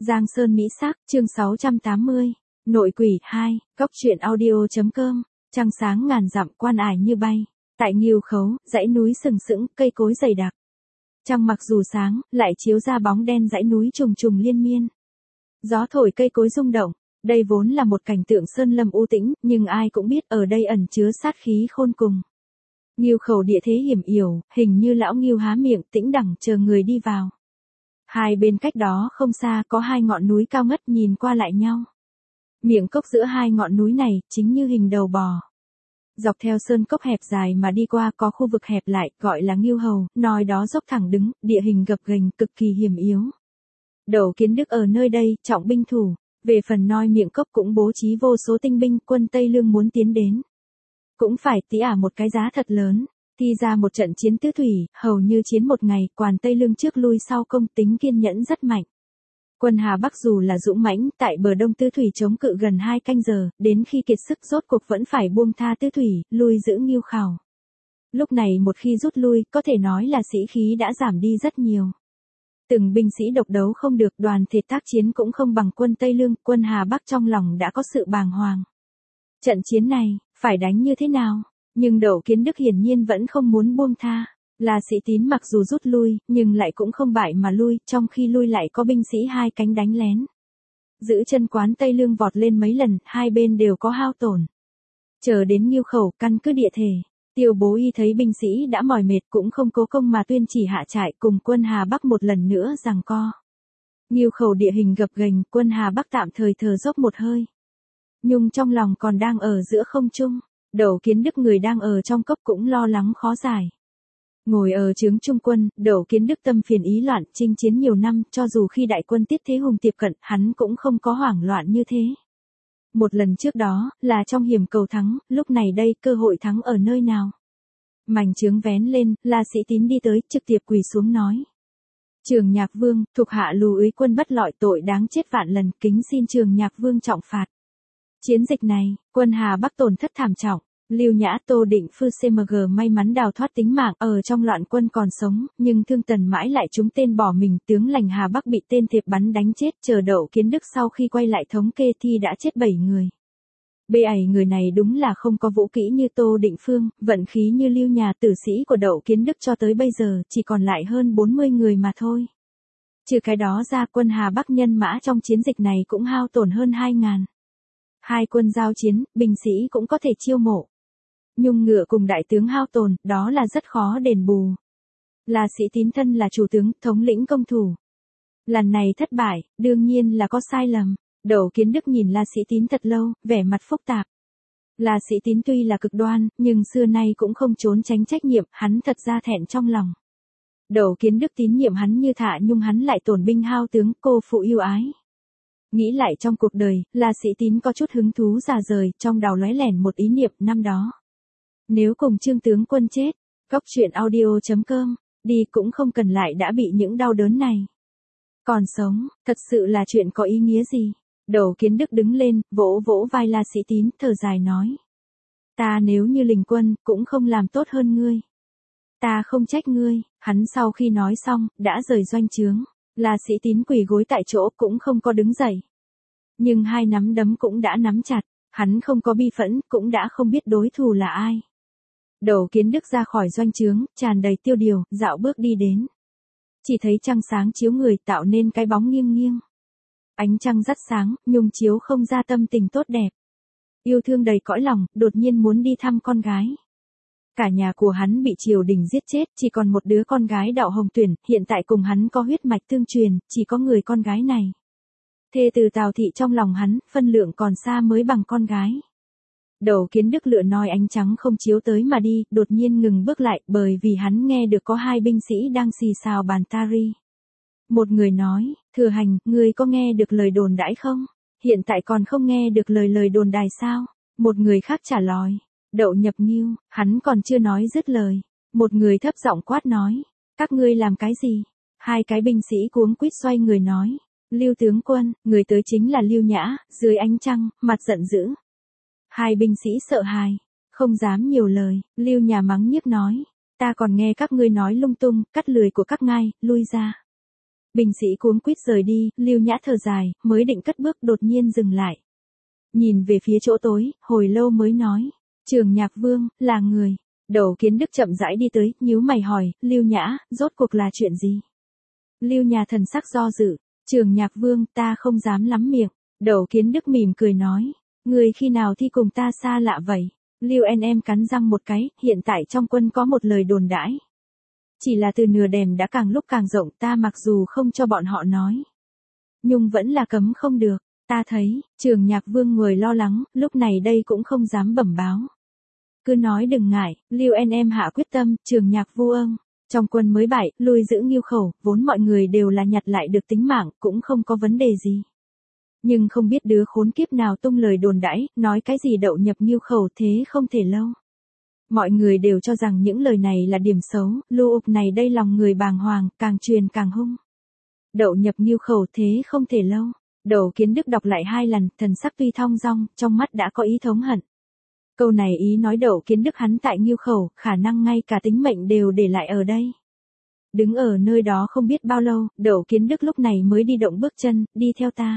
Giang Sơn Mỹ Sắc, chương 680. Nội quỷ 2, Cóc truyện audio.com. Trăng sáng ngàn dặm, quan ải như bay. Tại Ngưu Khấu, dãy núi sừng sững, cây cối dày đặc. Trăng mặc dù sáng, lại chiếu ra bóng đen dãy núi trùng trùng liên miên. Gió thổi cây cối rung động. Đây vốn là một cảnh tượng sơn lâm u tĩnh, nhưng ai cũng biết ở đây ẩn chứa sát khí khôn cùng. Ngưu Khẩu địa thế hiểm yểu, hình như lão Ngưu há miệng tĩnh đẳng chờ người đi vào. Hai bên cách đó không xa có hai ngọn núi cao ngất nhìn qua lại nhau. Miệng cốc giữa hai ngọn núi này chính như hình đầu bò. Dọc theo sơn cốc hẹp dài mà đi qua có khu vực hẹp lại gọi là Ngưu Hầu, nói đó dốc thẳng đứng, địa hình gập ghềnh cực kỳ hiểm yếu. Đậu Kiến Đức ở nơi đây trọng binh thủ, về phần noi miệng cốc cũng bố trí vô số tinh binh, quân Tây Lương muốn tiến đến. Cũng phải tỉ một cái giá thật lớn. Thi ra một trận chiến tứ thủy, hầu như chiến một ngày, quan Tây Lương trước lui sau công, tính kiên nhẫn rất mạnh. Quân Hà Bắc dù là dũng mãnh, tại bờ đông tứ thủy chống cự gần 2 canh giờ, đến khi kiệt sức rốt cuộc vẫn phải buông tha tứ thủy, lui giữ Ngưu Khẩu. Lúc này một khi rút lui, có thể nói là sĩ khí đã giảm đi rất nhiều. Từng binh sĩ độc đấu không được, đoàn thể tác chiến cũng không bằng quân Tây Lương, quân Hà Bắc trong lòng đã có sự bàng hoàng. Trận chiến này, phải đánh như thế nào? Nhưng Đậu Kiến Đức hiển nhiên vẫn không muốn buông tha. Là Sĩ Tín mặc dù rút lui, nhưng lại cũng không bại mà lui, trong khi lui lại có binh sĩ hai cánh đánh lén. Giữ chân quán Tây Lương vọt lên mấy lần, hai bên đều có hao tổn. Chờ đến Ngưu Khẩu, căn cứ địa thể. Tiêu Bố Y thấy binh sĩ đã mỏi mệt cũng không cố công mà tuyên chỉ hạ trại cùng quân Hà Bắc một lần nữa giằng co. Ngưu Khẩu địa hình gập ghềnh, quân Hà Bắc tạm thời thở dốc một hơi. Nhưng trong lòng còn đang ở giữa không trung. Đậu Kiến Đức người đang ở trong cốc cũng lo lắng khó giải. Ngồi ở trướng trung quân, Đậu Kiến Đức tâm phiền ý loạn, chinh chiến nhiều năm, cho dù khi đại quân Tiết Thế Hùng tiếp cận, hắn cũng không có hoảng loạn như thế. Một lần trước đó, là trong hiểm cầu thắng, lúc này đây, cơ hội thắng ở nơi nào? Mảnh trướng vén lên, là Sĩ Tín đi tới, trực tiếp quỳ xuống nói. Trường Nhạc Vương, thuộc hạ Lưu úy quân bất lọi tội đáng chết vạn lần, kính xin Trường Nhạc Vương trọng phạt. Chiến dịch này, quân Hà Bắc tổn thất thảm trọng, Lưu Nhã Tô Định Phu CMG may mắn đào thoát tính mạng, ở trong loạn quân còn sống, nhưng Thương Tần mãi lại trúng tên bỏ mình, tướng lành Hà Bắc bị tên thiệp bắn đánh chết, chờ Đậu Kiến Đức sau khi quay lại thống kê thì đã chết 7 người. Người này đúng là không có vũ kỹ như Tô Định Phương, vận khí như Lưu nhà tử sĩ của Đậu Kiến Đức cho tới bây giờ chỉ còn lại hơn 40 người mà thôi. Trừ cái đó ra, quân Hà Bắc nhân mã trong chiến dịch này cũng hao tổn hơn 2.000. Hai quân giao chiến, binh sĩ cũng có thể chiêu mộ. Nhung ngựa cùng đại tướng hao tổn, đó là rất khó đền bù. Là Sĩ Tín thân là chủ tướng, thống lĩnh công thủ. Lần này thất bại, đương nhiên là có sai lầm. Đậu Kiến Đức nhìn là Sĩ Tín thật lâu, vẻ mặt phức tạp. Là Sĩ Tín tuy là cực đoan, nhưng xưa nay cũng không trốn tránh trách nhiệm, hắn thật ra thẹn trong lòng. Đậu Kiến Đức tín nhiệm hắn như thả nhưng hắn lại tổn binh hao tướng, cô phụ yêu ái. Nghĩ lại trong cuộc đời, là Sĩ Tín có chút hứng thú già rời, trong đầu lóe lẻn một ý niệm năm đó. Nếu cùng Trương tướng quân chết, Cóc truyện audio.com, đi cũng không cần lại đã bị những đau đớn này. Còn sống, thật sự là chuyện có ý nghĩa gì? Đậu Kiến Đức đứng lên, vỗ vỗ vai là Sĩ Tín, thở dài nói. Ta nếu như Lình quân, cũng không làm tốt hơn ngươi. Ta không trách ngươi, hắn sau khi nói xong, đã rời doanh trướng. Là Sĩ Tín quỳ gối tại chỗ cũng không có đứng dậy. Nhưng hai nắm đấm cũng đã nắm chặt, hắn không có bi phẫn, cũng đã không biết đối thủ là ai. Đậu Kiến Đức ra khỏi doanh trướng, tràn đầy tiêu điều, dạo bước đi đến. Chỉ thấy trăng sáng chiếu người tạo nên cái bóng nghiêng nghiêng. Ánh trăng rất sáng, nhung chiếu không ra tâm tình tốt đẹp. Yêu thương đầy cõi lòng, đột nhiên muốn đi thăm con gái. Cả nhà của hắn bị triều đình giết chết, chỉ còn một đứa con gái Đậu Hồng Tuyển, hiện tại cùng hắn có huyết mạch tương truyền, chỉ có người con gái này. Thê từ Tào thị trong lòng hắn, phân lượng còn xa mới bằng con gái. Đậu Kiến Đức lựa noi ánh trắng không chiếu tới mà đi, đột nhiên ngừng bước lại, bởi vì hắn nghe được có hai binh sĩ đang xì xào bàn tari. Một người nói, Thừa Hành, ngươi có nghe được lời đồn đãi không? Hiện tại còn không nghe được lời đồn đài sao? Một người khác trả lời. Đậu Nhập Ngưu, hắn còn chưa nói dứt lời. Một người thấp giọng quát nói. Các ngươi làm cái gì? Hai cái binh sĩ cuống quýt xoay người nói. Lưu tướng quân, người tới chính là Lưu Nhã, dưới ánh trăng, mặt giận dữ. Hai binh sĩ sợ hãi, không dám nhiều lời. Lưu Nhã mắng nhiếc nói. Ta còn nghe các ngươi nói lung tung, cắt lười của các ngài, lui ra. Binh sĩ cuống quýt rời đi, Lưu Nhã thở dài, mới định cất bước đột nhiên dừng lại. Nhìn về phía chỗ tối, hồi lâu mới nói. Trường Nhạc Vương, là người. Đậu Kiến Đức chậm rãi đi tới, nhíu mày hỏi, Lưu Nhã, rốt cuộc là chuyện gì? Lưu Nhã thần sắc do dự. Trường Nhạc Vương, ta không dám lắm miệng. Đậu Kiến Đức mỉm cười nói. Người khi nào thi cùng ta xa lạ vậy? Lưu Em cắn răng một cái, hiện tại trong quân có một lời đồn đãi. Chỉ là từ nửa đèn đã càng lúc càng rộng, ta mặc dù không cho bọn họ nói. Nhưng vẫn là cấm không được. Ta thấy, Trường Nhạc Vương người lo lắng, lúc này đây cũng không dám bẩm báo. Cứ nói đừng ngại, Lưu Em hạ quyết tâm, Trường Nhạc vô ơn. Trong quân mới bại, lui giữ Ngưu Khẩu, vốn mọi người đều là nhặt lại được tính mạng, cũng không có vấn đề gì. Nhưng không biết đứa khốn kiếp nào tung lời đồn đãi, nói cái gì đậu nhập Ngưu Khẩu thế không thể lâu. Mọi người đều cho rằng những lời này là điểm xấu, lưu ục này đây lòng người bàng hoàng, càng truyền càng hung. Đậu nhập Ngưu Khẩu thế không thể lâu. Đậu Kiến Đức đọc lại 2 lần, thần sắc tuy thong dong, trong mắt đã có ý thống hận. Câu này ý nói Đậu Kiến Đức hắn tại Ngưu Khẩu, khả năng ngay cả tính mệnh đều để lại ở đây. Đứng ở nơi đó không biết bao lâu, Đậu Kiến Đức lúc này mới đi động bước chân, đi theo ta.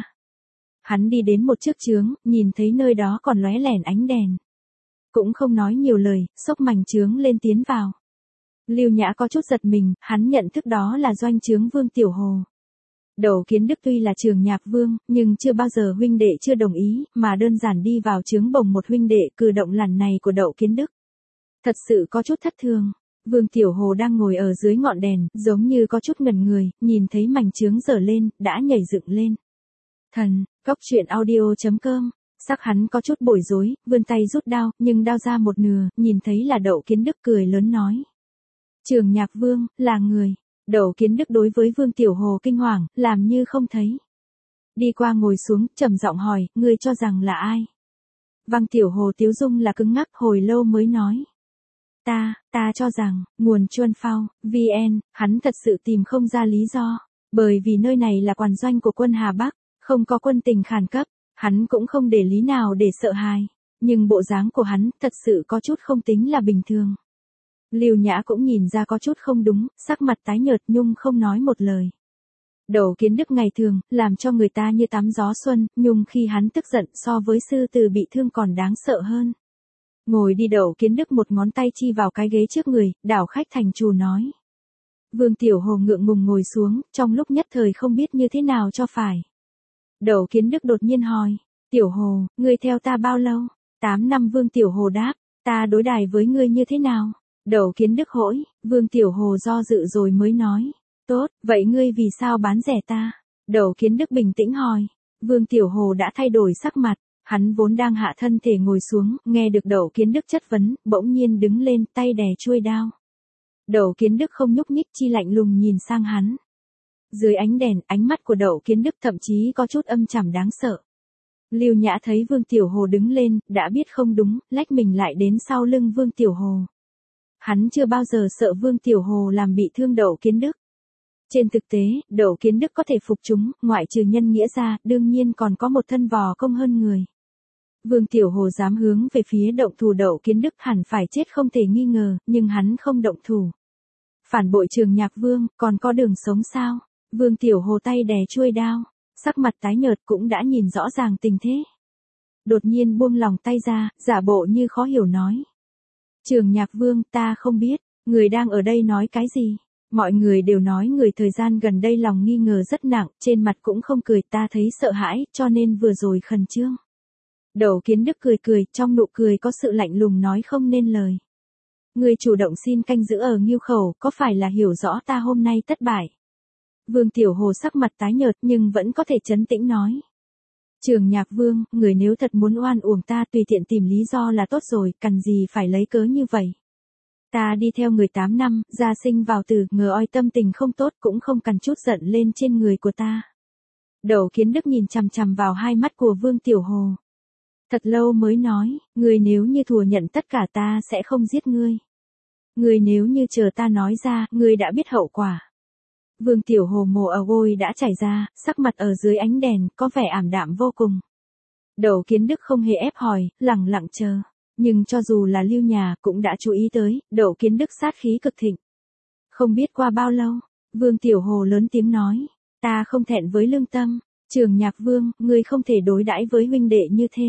Hắn đi đến một chiếc chướng, nhìn thấy nơi đó còn lóe lẻn ánh đèn. Cũng không nói nhiều lời, xốc mảnh chướng lên tiến vào. Lưu Nhã có chút giật mình, hắn nhận thức đó là doanh chướng Vương Tiểu Hồ. Đậu Kiến Đức tuy là Trường Nhạc Vương, nhưng chưa bao giờ huynh đệ chưa đồng ý, mà đơn giản đi vào chướng bồng một huynh đệ, cử động lần này của Đậu Kiến Đức. Thật sự có chút thất thường. Vương Tiểu Hồ đang ngồi ở dưới ngọn đèn, giống như có chút ngẩn người, nhìn thấy mảnh chướng dở lên, đã nhảy dựng lên. Thần, góc truyện audio.com. Sắc hắn có chút bối rối, vươn tay rút đao, nhưng đao ra một nửa, nhìn thấy là Đậu Kiến Đức cười lớn nói. Trường Nhạc Vương, là người. Đậu Kiến Đức đối với Vương Tiểu Hồ kinh hoàng, làm như không thấy. Đi qua ngồi xuống, trầm giọng hỏi, ngươi cho rằng là ai? Vương Tiểu Hồ tiếu dung là cứng ngắc hồi lâu mới nói. Ta cho rằng, nguồn Chuân Phao, VN, hắn thật sự tìm không ra lý do. Bởi vì nơi này là quản doanh của quân Hà Bắc, không có quân tình khẩn cấp, hắn cũng không để lý nào để sợ hãi. Nhưng bộ dáng của hắn thật sự có chút không tính là bình thường. Lưu Nhã cũng nhìn ra có chút không đúng, sắc mặt tái nhợt nhưng không nói một lời. Đậu Kiến Đức ngày thường, làm cho người ta như tắm gió xuân, nhưng khi hắn tức giận so với sư tử bị thương còn đáng sợ hơn. Ngồi đi Đậu Kiến Đức một ngón tay chi vào cái ghế trước người, đảo khách thành chủ nói. Vương Tiểu Hồ ngượng ngùng ngồi xuống, trong lúc nhất thời không biết như thế nào cho phải. Đậu Kiến Đức đột nhiên hỏi, Tiểu Hồ, ngươi theo ta bao lâu? 8 năm. Vương Tiểu Hồ đáp, ta đối đãi với ngươi như thế nào? Đậu Kiến Đức hỗi, Vương Tiểu Hồ do dự rồi mới nói, tốt, vậy ngươi vì sao bán rẻ ta? Đậu Kiến Đức bình tĩnh hỏi, Vương Tiểu Hồ đã thay đổi sắc mặt, hắn vốn đang hạ thân thể ngồi xuống, nghe được Đậu Kiến Đức chất vấn, bỗng nhiên đứng lên tay đè chuôi đao. Đậu Kiến Đức không nhúc nhích chi lạnh lùng nhìn sang hắn. Dưới ánh đèn, ánh mắt của Đậu Kiến Đức thậm chí có chút âm trầm đáng sợ. Lưu Nhã thấy Vương Tiểu Hồ đứng lên, đã biết không đúng, lách mình lại đến sau lưng Vương Tiểu Hồ. Hắn chưa bao giờ sợ Vương Tiểu Hồ làm bị thương Đậu Kiến Đức. Trên thực tế, Đậu Kiến Đức có thể phục chúng, ngoại trừ nhân nghĩa ra, đương nhiên còn có một thân vò công hơn người. Vương Tiểu Hồ dám hướng về phía động thủ Đậu Kiến Đức hẳn phải chết không thể nghi ngờ, nhưng hắn không động thủ. Phản bội Trường Nhạc Vương, còn có đường sống sao? Vương Tiểu Hồ tay đè chuôi đao, sắc mặt tái nhợt cũng đã nhìn rõ ràng tình thế. Đột nhiên buông lòng tay ra, giả bộ như khó hiểu nói. Trường Nhạc Vương, ta không biết, người đang ở đây nói cái gì? Mọi người đều nói người thời gian gần đây lòng nghi ngờ rất nặng, trên mặt cũng không cười, ta thấy sợ hãi, cho nên vừa rồi khẩn trương. Đậu Kiến Đức cười cười, trong nụ cười có sự lạnh lùng nói không nên lời. Người chủ động xin canh giữ ở Ngưu Khẩu, có phải là hiểu rõ ta hôm nay thất bại? Vương Tiểu Hồ sắc mặt tái nhợt nhưng vẫn có thể trấn tĩnh nói. Trường Nhạc Vương, người nếu thật muốn oan uổng ta tùy tiện tìm lý do là tốt rồi, cần gì phải lấy cớ như vậy. Ta đi theo người 8 năm, gia sinh vào tử, ngờ oi tâm tình không tốt cũng không cần chút giận lên trên người của ta. Đậu Kiến Đức nhìn chằm chằm vào hai mắt của Vương Tiểu Hồ. Thật lâu mới nói, người nếu như thừa nhận tất cả ta sẽ không giết ngươi. Người nếu như chờ ta nói ra, ngươi đã biết hậu quả. Vương Tiểu Hồ mồ hôi đã chảy ra, sắc mặt ở dưới ánh đèn, có vẻ ảm đạm vô cùng. Đậu Kiến Đức không hề ép hỏi, lặng lặng chờ. Nhưng cho dù là Lưu Nhà cũng đã chú ý tới, Đậu Kiến Đức sát khí cực thịnh. Không biết qua bao lâu, Vương Tiểu Hồ lớn tiếng nói. ta không thẹn với lương tâm. Trường Nhạc Vương, ngươi không thể đối đãi với huynh đệ như thế.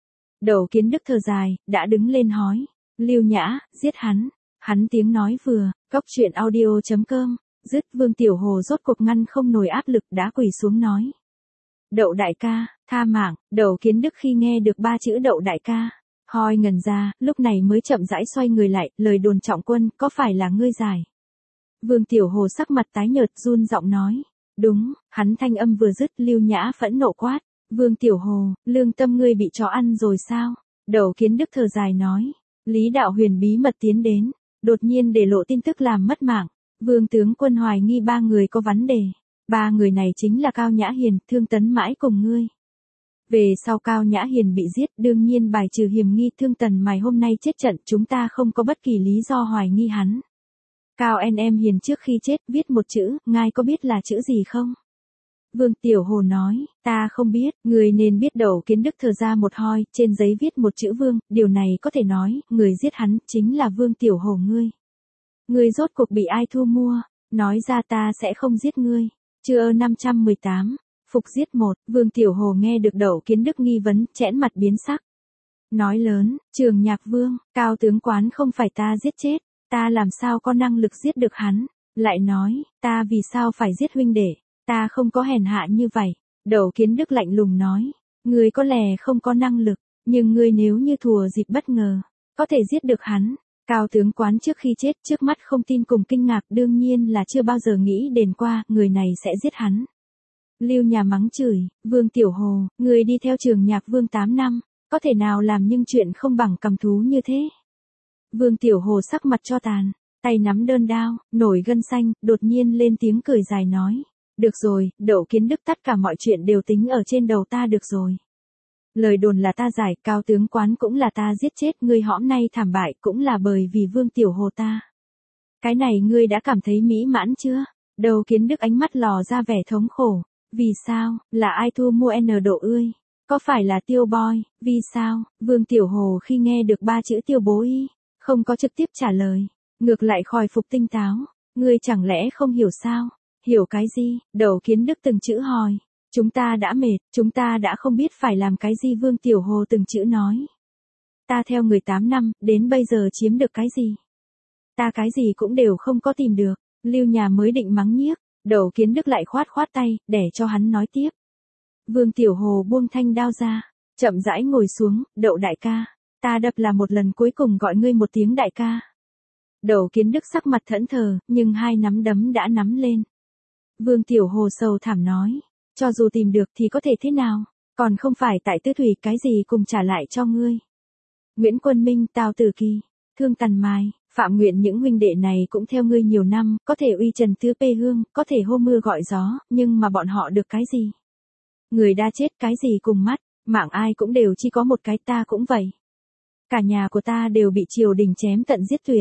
Đậu Kiến Đức thở dài, đã đứng lên hói. Lưu Nhã, giết hắn. Hắn tiếng nói vừa, cóc truyện audio.com, dứt Vương Tiểu Hồ rốt cuộc ngăn không nổi áp lực đã quỳ xuống nói. Đậu đại ca, tha mạng. Đậu Kiến Đức khi nghe được 3 chữ đậu đại ca, hoi ngần ra, lúc này mới chậm rãi xoay người lại, lời đồn trọng quân, có phải là ngươi giải? Vương Tiểu Hồ sắc mặt tái nhợt run giọng nói. Đúng, hắn thanh âm vừa dứt Lưu Nhã phẫn nộ quát. Vương Tiểu Hồ, lương tâm ngươi bị chó ăn rồi sao? Đậu Kiến Đức thở dài nói. Lý Đạo Huyền bí mật tiến đến, đột nhiên để lộ tin tức làm mất mạng. Vương tướng quân hoài nghi 3 người có vấn đề. 3 người này chính là Cao Nhã Hiền, Thương Tấn Mãi cùng ngươi. Về sau Cao Nhã Hiền bị giết, đương nhiên bài trừ hiểm nghi Thương Tần Mài hôm nay chết trận, chúng ta không có bất kỳ lý do hoài nghi hắn. Cao em Hiền trước khi chết viết một chữ, ngài có biết là chữ gì không? Vương Tiểu Hồ nói, ta không biết, người nên biết. Đậu Kiến Đức thở ra một hoi, trên giấy viết một chữ Vương, điều này có thể nói, người giết hắn chính là Vương Tiểu Hồ ngươi. Ngươi rốt cuộc bị ai thu mua, nói ra ta sẽ không giết ngươi. Chương 518, phục giết 1, Vương Tiểu Hồ nghe được Đậu Kiến Đức nghi vấn, chẽn mặt biến sắc. Nói lớn, Trường Nhạc Vương, Cao tướng quán không phải ta giết chết, ta làm sao có năng lực giết được hắn, lại nói, ta vì sao phải giết huynh đệ, ta không có hèn hạ như vậy. Đậu Kiến Đức lạnh lùng nói, ngươi có lẽ không có năng lực, nhưng ngươi nếu như thùa dịp bất ngờ, có thể giết được hắn. Cao tướng quán trước khi chết trước mắt không tin cùng kinh ngạc, đương nhiên là chưa bao giờ nghĩ đến qua, người này sẽ giết hắn. Lưu Nhà mắng chửi, Vương Tiểu Hồ, người đi theo Trường Nhạc Vương 8 năm, có thể nào làm những chuyện không bằng cầm thú như thế. Vương Tiểu Hồ sắc mặt cho tàn, tay nắm đơn đao, nổi gân xanh, đột nhiên lên tiếng cười dài nói. Được rồi, Đậu Kiến Đức, tất cả mọi chuyện đều tính ở trên đầu ta được rồi. Lời đồn là ta giải, Cao tướng quán cũng là ta giết chết, ngươi hõm nay thảm bại cũng là bởi vì Vương Tiểu Hồ ta. Cái này ngươi đã cảm thấy mỹ mãn chưa? Đậu Kiến Đức ánh mắt lò ra vẻ thống khổ. Vì sao, là ai thu mua N độ ươi? Có phải là Tiêu Boy? Vì sao? Vương Tiểu Hồ khi nghe được 3 chữ Tiêu Bố Y, không có trực tiếp trả lời, ngược lại khôi phục tinh táo. Ngươi chẳng lẽ không hiểu sao? Hiểu cái gì? Đậu Kiến Đức từng chữ hỏi. Chúng ta đã mệt, chúng ta đã không biết phải làm cái gì. Vương Tiểu Hồ từng chữ nói. Ta theo người 8 năm, đến bây giờ chiếm được cái gì? Ta cái gì cũng đều không có tìm được. Lưu Nhà mới định mắng nhiếc, Đậu Kiến Đức lại khoát khoát tay, để cho hắn nói tiếp. Vương Tiểu Hồ buông thanh đao ra, chậm rãi ngồi xuống, Đậu đại ca, ta đập là một lần cuối cùng gọi ngươi một tiếng đại ca. Đậu Kiến Đức sắc mặt thẫn thờ, nhưng 2 nắm đấm đã nắm lên. Vương Tiểu Hồ sầu thảm nói, cho dù tìm được thì có thể thế nào, còn không phải tại Tư Thủy cái gì cùng trả lại cho ngươi. Nguyễn Quân Minh, Tào Tử Kỳ, Thương Tần Mài, Phạm Nguyện những huynh đệ này cũng theo ngươi nhiều năm, có thể uy trần tứ pê hương, có thể hô mưa gọi gió, nhưng mà bọn họ được cái gì? Người đã chết cái gì cùng mắt, mạng ai cũng đều chỉ có một cái, ta cũng vậy. Cả nhà của ta đều bị triều đình chém tận giết tuyệt.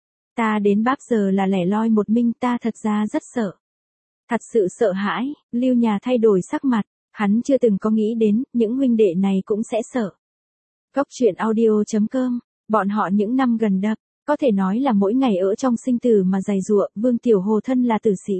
Ta đến báp giờ là lẻ loi một mình, ta thật ra rất sợ. Thật sự sợ hãi. Lưu Nhà thay đổi sắc mặt, hắn chưa từng có nghĩ đến, những huynh đệ này cũng sẽ sợ. Cóc truyện audio.com, bọn họ những năm gần đây, có thể nói là mỗi ngày ở trong sinh tử mà giày giụa. Vương Tiểu Hồ thân là tử sĩ.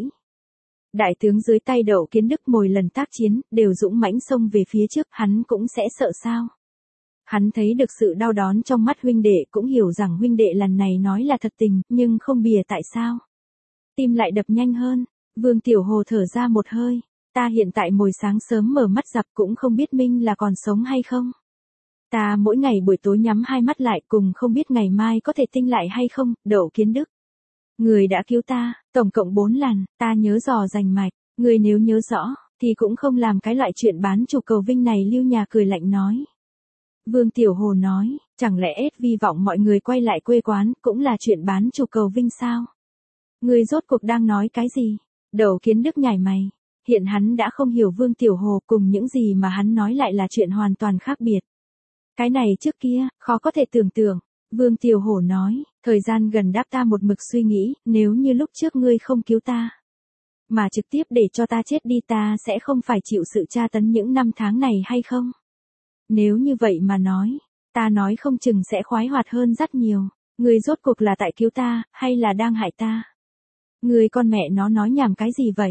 Đại tướng dưới tay Đậu Kiến Đức mỗi lần tác chiến, đều dũng mãnh xông về phía trước, hắn cũng sẽ sợ sao? Hắn thấy được sự đau đớn trong mắt huynh đệ, cũng hiểu rằng huynh đệ lần này nói là thật tình, nhưng không bìa tại sao. Tim lại đập nhanh hơn, Vương Tiểu Hồ thở ra một hơi, ta hiện tại mỗi sáng sớm mở mắt dập cũng không biết Minh là còn sống hay không. Ta mỗi ngày buổi tối nhắm 2 mắt lại cùng không biết ngày mai có thể tinh lại hay không. Đậu Kiến Đức, người đã cứu ta, tổng cộng 4 lần, ta nhớ dò rành mạch, người nếu nhớ rõ, thì cũng không làm cái loại chuyện bán chủ cầu vinh này. Lưu Nhà cười lạnh nói. Vương Tiểu Hồ nói, chẳng lẽ hy vọng mọi người quay lại quê quán, cũng là chuyện bán chủ cầu vinh sao? Người rốt cuộc đang nói cái gì? Đậu Kiến Đức nhảy mày, hiện hắn đã không hiểu Vương Tiểu Hồ, cùng những gì mà hắn nói lại là chuyện hoàn toàn khác biệt. Cái này trước kia, khó có thể tưởng tượng. Vương Tiểu Hồ nói, thời gian gần đáp ta một mực suy nghĩ, nếu như lúc trước ngươi không cứu ta, mà trực tiếp để cho ta chết đi, ta sẽ không phải chịu sự tra tấn những năm tháng này hay không? Nếu như vậy mà nói, ta nói không chừng sẽ khoái hoạt hơn rất nhiều. Ngươi rốt cuộc là tại cứu ta, hay là đang hại ta? Ngươi con mẹ nó nói nhảm cái gì vậy?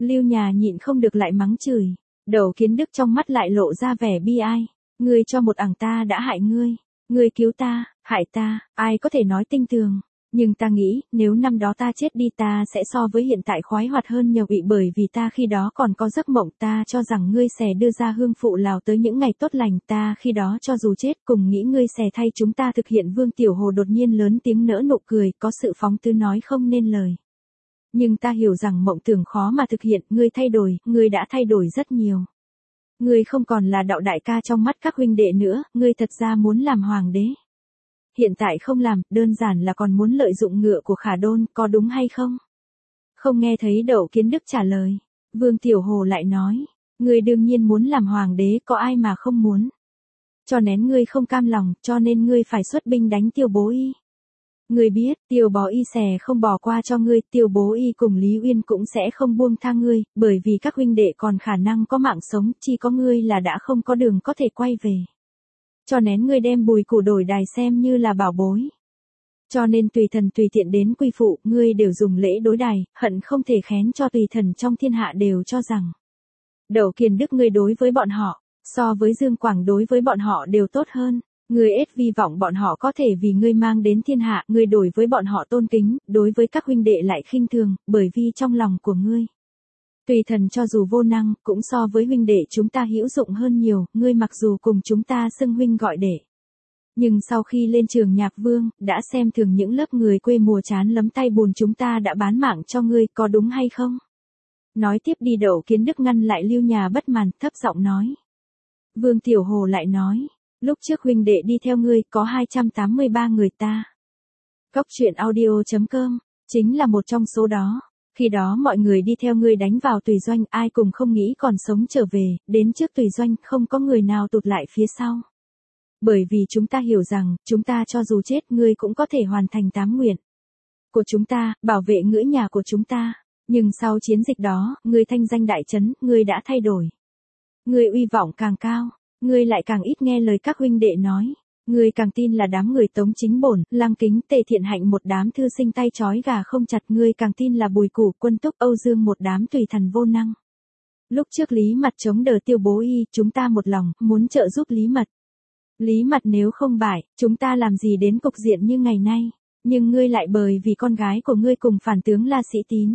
Lưu Nhà nhịn không được lại mắng chửi. Đậu Kiến Đức trong mắt lại lộ ra vẻ bi ai. Ngươi cho một ằng ta đã hại ngươi. Ngươi cứu ta, hại ta, ai có thể nói tinh tường. Nhưng ta nghĩ, nếu năm đó ta chết đi ta sẽ so với hiện tại khoái hoạt hơn nhiều vị, bởi vì ta khi đó còn có giấc mộng. Ta cho rằng ngươi sẽ đưa ra hương phụ Lào tới những ngày tốt lành. Ta khi đó cho dù chết cùng nghĩ ngươi sẽ thay chúng ta thực hiện. Vương Tiểu Hồ đột nhiên lớn tiếng nở nụ cười, có sự phóng tứ nói không nên lời. Nhưng ta hiểu rằng mộng tưởng khó mà thực hiện, ngươi thay đổi, ngươi đã thay đổi rất nhiều. Ngươi không còn là Đạo đại ca trong mắt các huynh đệ nữa, ngươi thật ra muốn làm hoàng đế. Hiện tại không làm, đơn giản là còn muốn lợi dụng ngựa của Khả Đôn, có đúng hay không? Không nghe thấy Đậu Kiến Đức trả lời. Vương Tiểu Hồ lại nói, ngươi đương nhiên muốn làm hoàng đế, có ai mà không muốn. Cho nên ngươi không cam lòng, cho nên ngươi phải xuất binh đánh Tiêu Bố Y. Ngươi biết, Tiêu Bó Y sẽ không bỏ qua cho ngươi, Tiêu Bố Y cùng Lý Uyên cũng sẽ không buông tha ngươi, bởi vì các huynh đệ còn khả năng có mạng sống, chỉ có ngươi là đã không có đường có thể quay về. Cho nên ngươi đem Bùi Củ đổi đài xem như là bảo bối. Cho nên tùy thần tùy tiện đến quy phụ, ngươi đều dùng lễ đối đài, hận không thể khén cho tùy thần trong thiên hạ đều cho rằng. Đậu Kiền Đức ngươi đối với bọn họ, so với Dương Quảng đối với bọn họ đều tốt hơn. Ngươi ít vi vọng bọn họ có thể vì ngươi mang đến thiên hạ, ngươi đối với bọn họ tôn kính, đối với các huynh đệ lại khinh thường, bởi vì trong lòng của ngươi. Tùy thần cho dù vô năng, cũng so với huynh đệ chúng ta hữu dụng hơn nhiều, ngươi mặc dù cùng chúng ta xưng huynh gọi đệ. Nhưng sau khi lên trường Nhạc Vương, đã xem thường những lớp người quê mùa chán lấm tay bùn, chúng ta đã bán mạng cho ngươi, có đúng hay không? Nói tiếp đi. Đậu Kiến Đức ngăn lại Lưu Nhà bất màn, thấp giọng nói. Vương Tiểu Hồ lại nói, lúc trước huynh đệ đi theo ngươi có 283 người ta. Cóc truyện audio.com, chính là một trong số đó. Khi đó mọi người đi theo ngươi đánh vào Tùy Doanh, ai cùng không nghĩ còn sống trở về, đến trước Tùy Doanh không có người nào tụt lại phía sau. Bởi vì chúng ta hiểu rằng, chúng ta cho dù chết ngươi cũng có thể hoàn thành 8 nguyện của chúng ta, bảo vệ ngựa nhà của chúng ta. Nhưng sau chiến dịch đó, ngươi thanh danh đại chấn, ngươi đã thay đổi. Ngươi uy vọng càng cao, ngươi lại càng ít nghe lời các huynh đệ nói. Ngươi càng tin là đám người Tống Chính Bổn, Lăng Kính, Tề Thiện Hạnh một đám thư sinh tay trói gà không chặt. Ngươi càng tin là Bùi Củ, Quân Túc, Âu Dương một đám tùy thần vô năng. Lúc trước Lý Mật chống đỡ Tiêu Bố Y, chúng ta một lòng, muốn trợ giúp Lý Mật. Lý Mật nếu không bại, chúng ta làm gì đến cục diện như ngày nay. Nhưng ngươi lại bởi vì con gái của ngươi cùng phản tướng La Sĩ Tín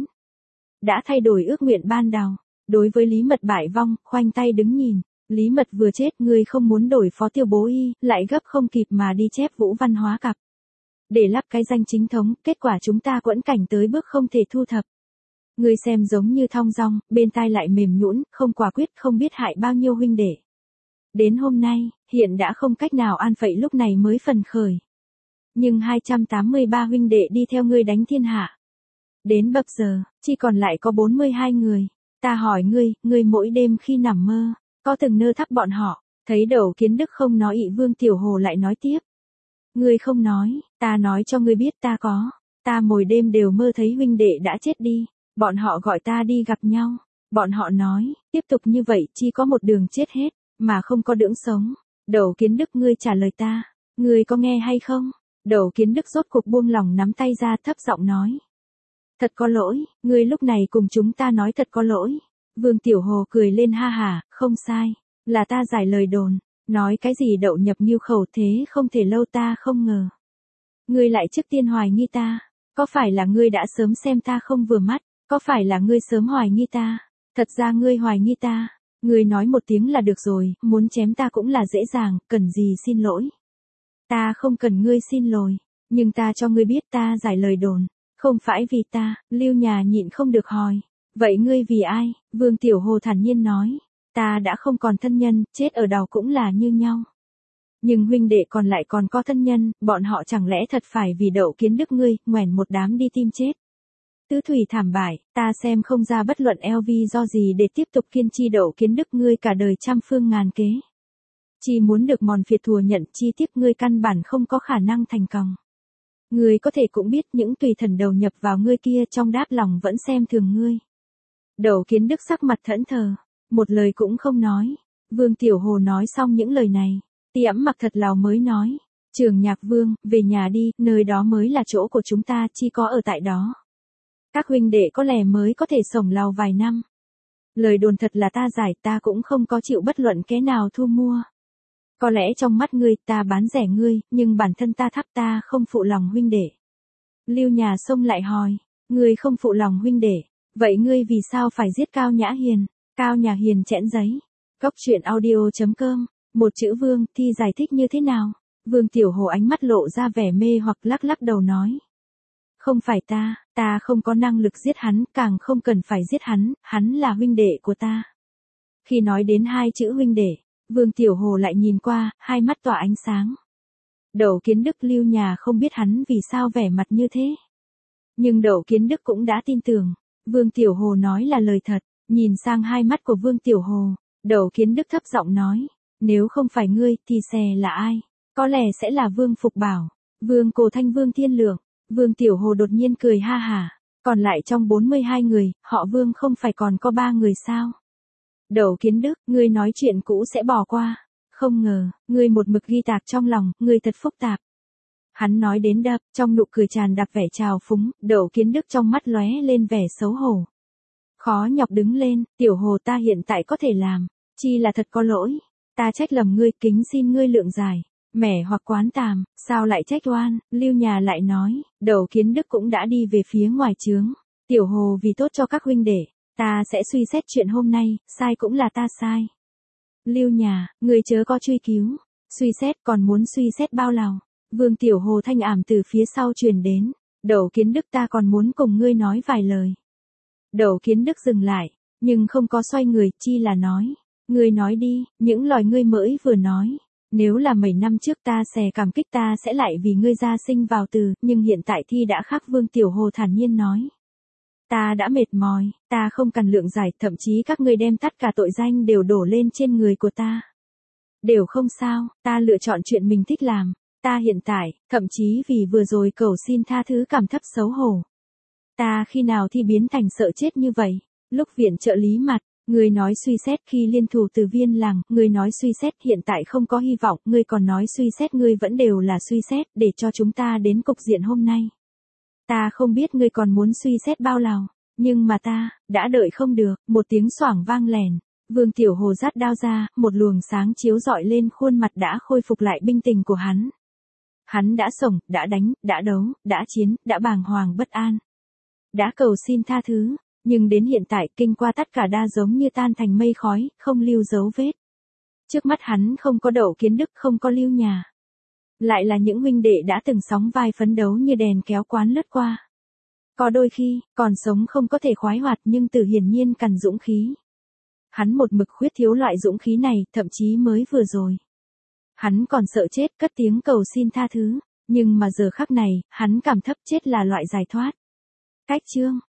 đã thay đổi ước nguyện ban đầu. Đối với Lý Mật bại vong, khoanh tay đứng nhìn. Lý Mật vừa chết, ngươi không muốn đổi phó Tiêu Bố Y, lại gấp không kịp mà đi chép Vũ Văn Hóa cặp. Để lắp cái danh chính thống, kết quả chúng ta quẫn cảnh tới bước không thể thu thập. Ngươi xem giống như thong dong, bên tai lại mềm nhũn, không quả quyết, không biết hại bao nhiêu huynh đệ. Đến hôm nay, hiện đã không cách nào an phận, lúc này mới phần khởi. Nhưng 283 huynh đệ đi theo ngươi đánh thiên hạ. Đến bập giờ, chỉ còn lại có 42 người. Ta hỏi ngươi mỗi đêm khi nằm mơ, có từng nơ thắp bọn họ? Thấy Đậu Kiến Đức không nói ị, Vương Tiểu Hồ lại nói tiếp. Ngươi không nói, ta nói cho ngươi biết ta có. Ta mỗi đêm đều mơ thấy huynh đệ đã chết đi. Bọn họ gọi ta đi gặp nhau. Bọn họ nói, tiếp tục như vậy chỉ có một đường chết hết, mà không có đường sống. Đậu Kiến Đức ngươi trả lời ta, ngươi có nghe hay không? Đậu Kiến Đức rốt cuộc buông lòng nắm tay ra, thấp giọng nói. Thật có lỗi, ngươi lúc này cùng chúng ta nói thật có lỗi. Vương Tiểu Hồ cười lên ha hả, không sai, là ta giải lời đồn. Nói cái gì Đậu nhập Ngưu khẩu thế không thể lâu, ta không ngờ. Ngươi lại trước tiên hoài nghi ta, có phải là ngươi đã sớm xem ta không vừa mắt, có phải là ngươi sớm hoài nghi ta? Thật ra ngươi hoài nghi ta, ngươi nói một tiếng là được rồi, muốn chém ta cũng là dễ dàng, cần gì xin lỗi. Ta không cần ngươi xin lỗi, nhưng ta cho ngươi biết ta giải lời đồn, không phải vì ta. Lưu Nhà nhịn không được hỏi, vậy ngươi vì ai? Vương Tiểu Hồ thản nhiên nói, ta đã không còn thân nhân, chết ở đầu cũng là như nhau. Nhưng huynh đệ còn lại còn có thân nhân, bọn họ chẳng lẽ thật phải vì Đậu Kiến Đức ngươi, ngoẻn một đám đi tìm chết. Tứ thủy thảm bại, ta xem không ra bất luận LV do gì để tiếp tục kiên trì. Đậu Kiến Đức ngươi cả đời trăm phương ngàn kế. Chỉ muốn được mòn phiệt thùa nhận chi tiếp, ngươi căn bản không có khả năng thành công. Ngươi có thể cũng biết những tùy thần đầu nhập vào ngươi kia trong đáp lòng vẫn xem thường ngươi. Đậu Kiến Đức sắc mặt thẫn thờ, một lời cũng không nói. Vương Tiểu Hồ nói xong những lời này, Tiễm Mặc thật lào mới nói. Trường Nhạc Vương, về nhà đi, nơi đó mới là chỗ của chúng ta, chỉ có ở tại đó. Các huynh đệ có lẽ mới có thể sống lào vài năm. Lời đồn thật là ta giải, ta cũng không có chịu bất luận cái nào thu mua. Có lẽ trong mắt ngươi ta bán rẻ ngươi, nhưng bản thân ta thấp, ta không phụ lòng huynh đệ. Lưu Nhà xông lại hỏi, ngươi không phụ lòng huynh đệ, vậy ngươi vì sao phải giết Cao Nhã Hiền? Cao Nhã Hiền chẽn giấy. Cốc truyện audio.com, một chữ Vương, thi giải thích như thế nào? Vương Tiểu Hồ ánh mắt lộ ra vẻ mê hoặc lắc lắc đầu nói. Không phải ta không có năng lực giết hắn, càng không cần phải giết hắn là huynh đệ của ta. Khi nói đến hai chữ huynh đệ, Vương Tiểu Hồ lại nhìn qua, hai mắt tỏa ánh sáng. Đậu Kiến Đức Lưu Nhà không biết hắn vì sao vẻ mặt như thế. Nhưng Đậu Kiến Đức cũng đã tin tưởng, Vương Tiểu Hồ nói là lời thật, nhìn sang hai mắt của Vương Tiểu Hồ, Đậu Kiến Đức thấp giọng nói, nếu không phải ngươi thì sẽ là ai? Có lẽ sẽ là Vương Phục Bảo, Vương Cổ Thanh, Vương Thiên Lượng. Vương Tiểu Hồ đột nhiên cười ha hả, còn lại trong 42 người, họ Vương không phải còn có 3 người sao? Đậu Kiến Đức, ngươi nói chuyện cũ sẽ bỏ qua. Không ngờ, ngươi một mực ghi tạc trong lòng, ngươi thật phức tạp. Hắn nói đến đập, trong nụ cười tràn đập vẻ trào phúng, Đậu Kiến Đức trong mắt lóe lên vẻ xấu hổ. Khó nhọc đứng lên, Tiểu Hồ ta hiện tại có thể làm, chi là thật có lỗi. Ta trách lầm ngươi, kính xin ngươi lượng giải. Mẻ hoặc quán tàm, sao lại trách oan? Lưu Nhà lại nói, Đậu Kiến Đức cũng đã đi về phía ngoài trướng. Tiểu Hồ vì tốt cho các huynh đệ, ta sẽ suy xét chuyện hôm nay, sai cũng là ta sai. Lưu Nhà, người chớ có truy cứu, suy xét còn muốn suy xét bao lâu? Vương Tiểu Hồ thanh ảm từ phía sau truyền đến, Đậu Kiến Đức ta còn muốn cùng ngươi nói vài lời. Đậu Kiến Đức dừng lại, nhưng không có xoay người, chi là nói, ngươi nói đi, những lời ngươi mới vừa nói. Nếu là mấy năm trước ta sẽ cảm kích, ta sẽ lại vì ngươi ra sinh vào từ, nhưng hiện tại thi đã khác. Vương Tiểu Hồ thản nhiên nói. Ta đã mệt mỏi, ta không cần lượng giải, thậm chí các ngươi đem tất cả tội danh đều đổ lên trên người của ta. Đều không sao, ta lựa chọn chuyện mình thích làm, ta hiện tại, thậm chí vì vừa rồi cầu xin tha thứ cảm thấp xấu hổ. Ta khi nào thì biến thành sợ chết như vậy, lúc viện trợ lý mặt. Ngươi nói suy xét khi liên thủ từ Viên Làng, ngươi nói suy xét hiện tại không có hy vọng, ngươi còn nói suy xét, ngươi vẫn đều là suy xét để cho chúng ta đến cục diện hôm nay. Ta không biết ngươi còn muốn suy xét bao lâu, nhưng mà ta đã đợi không được. Một tiếng xoảng vang lèn, Vương Tiểu Hồ dắt đao ra, một luồng sáng chiếu rọi lên khuôn mặt đã khôi phục lại bình tĩnh của hắn. Hắn đã sống, đã đánh, đã đấu, đã chiến, đã bàng hoàng bất an, đã cầu xin tha thứ. Nhưng đến hiện tại, kinh qua tất cả đa giống như tan thành mây khói, không lưu dấu vết. Trước mắt hắn không có Đậu Kiến Đức, không có Lưu Nhà. Lại là những huynh đệ đã từng sóng vai phấn đấu như đèn kéo quán lướt qua. Có đôi khi, còn sống không có thể khoái hoạt nhưng Từ hiển nhiên cần dũng khí. Hắn một mực khuyết thiếu loại dũng khí này, thậm chí mới vừa rồi. Hắn còn sợ chết, cất tiếng cầu xin tha thứ. Nhưng mà giờ khắc này, hắn cảm thấp chết là loại giải thoát. Cách chương.